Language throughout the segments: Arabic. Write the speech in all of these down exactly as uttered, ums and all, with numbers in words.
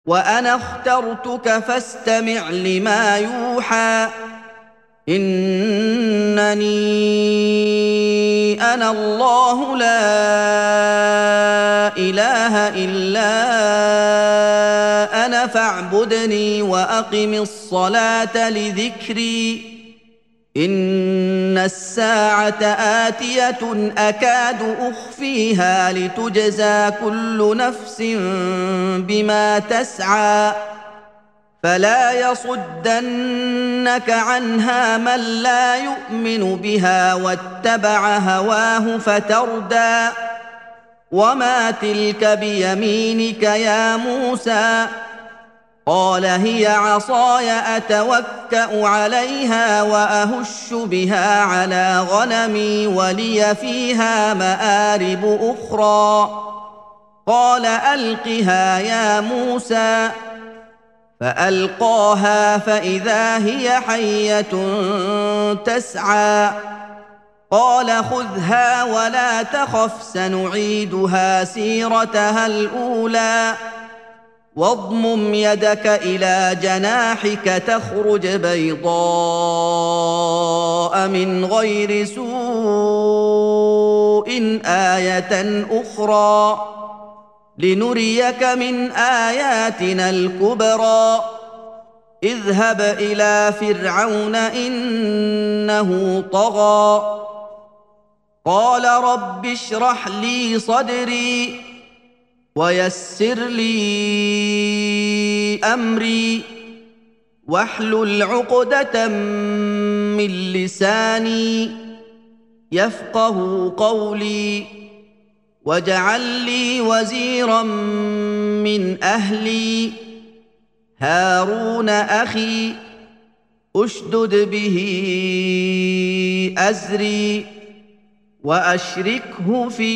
وأنا اخترتك فاستمع لما يوحى إنني أنا الله لا إله إلا أنا فاعبدني وأقم الصلاة لذكري إن الساعة آتية أكاد أخفيها لتجزى كل نفس بما تسعى فلا يصدنك عنها من لا يؤمن بها واتبع هواه فتردى وما تلك بيمينك يا موسى قال هي عصاي أتوكأ عليها وأهش بها على غنمي ولي فيها مآرب أخرى قال ألقها يا موسى فألقاها فإذا هي حية تسعى قال خذها ولا تخف سنعيدها سيرتها الأولى واضمم يدك إلى جناحك تخرج بيضاء من غير سوء آية أخرى لنريك من آياتنا الكبرى اذهب إلى فرعون إنه طغى قال رب اشرح لي صدري ويسر لي أمري واحلل عقدة من لساني يفقه قولي واجعل لي وزيرا من أهلي هارون أخي أشدد به أزري وأشركه في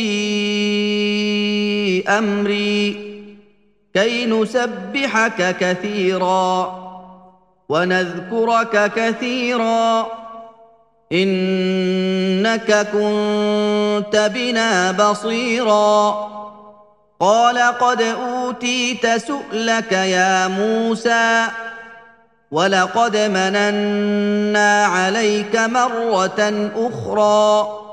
أمري كي نسبحك كثيرا ونذكرك كثيرا إنك كنت بنا بصيرا قال قد أوتيت سؤلك يا موسى ولقد مننا عليك مرة أخرى